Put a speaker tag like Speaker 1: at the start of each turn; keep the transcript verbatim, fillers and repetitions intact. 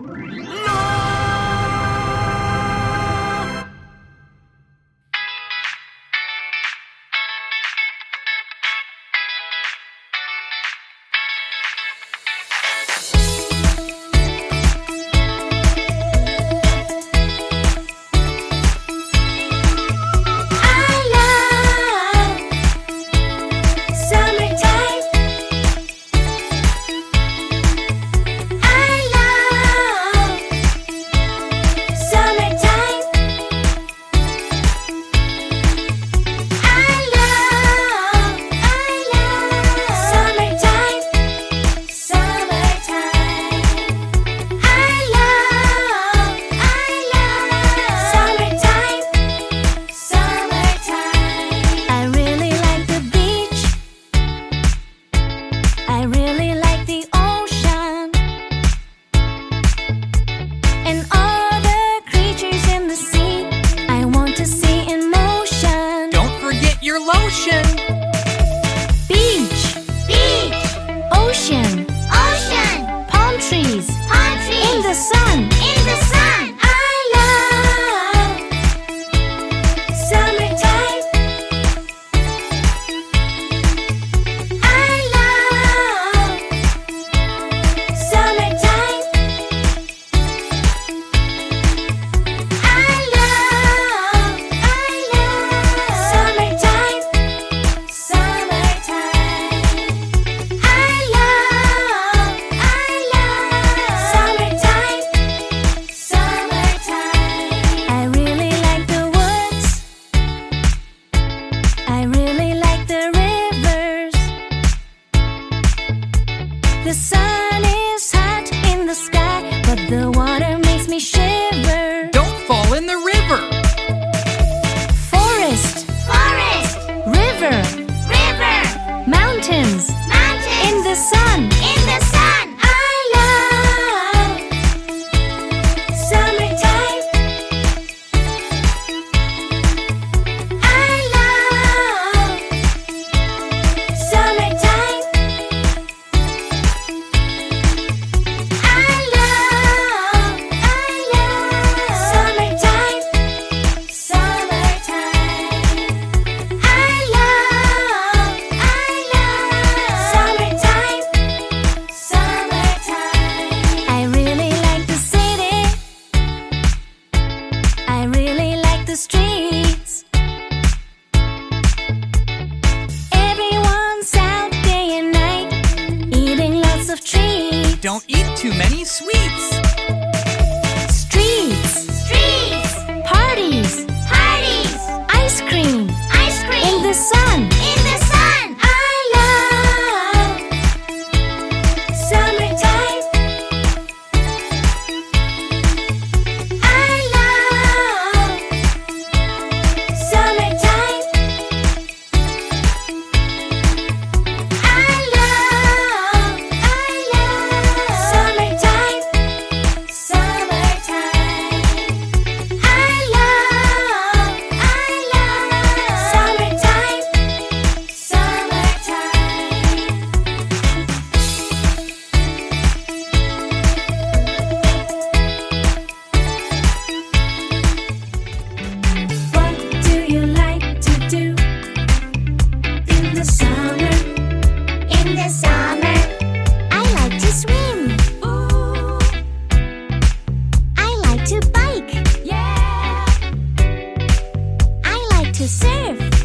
Speaker 1: The sun is hot in the sky, but the water makes me shiver.
Speaker 2: Don't fall in the river.
Speaker 1: Forest,
Speaker 3: Forest,
Speaker 1: river,
Speaker 3: river,
Speaker 1: mountains,
Speaker 3: mountains,
Speaker 1: in the sun.
Speaker 3: in the sun.
Speaker 1: I love summertime. I love summertime. I love, I love summertime. Summertime. I love, I love summertime. Summertime. I really like the city. I really like the streets. Everyone's out day and night, eating lots of treats.
Speaker 2: Don't eat too many sweets.
Speaker 1: Streets,
Speaker 3: Streets,
Speaker 1: parties,
Speaker 3: parties,
Speaker 1: ice cream,
Speaker 3: ice cream,
Speaker 1: in the sun.
Speaker 3: in the sun.
Speaker 1: I love summertime. I love summertime. I love, I love summertime. Summertime. I love, I love summertime. Summertime. What do you like to do in the summer?
Speaker 3: In the summer, I like to swim.
Speaker 1: Ooh,
Speaker 3: I like to bike.
Speaker 1: yeah.
Speaker 3: I like to surf.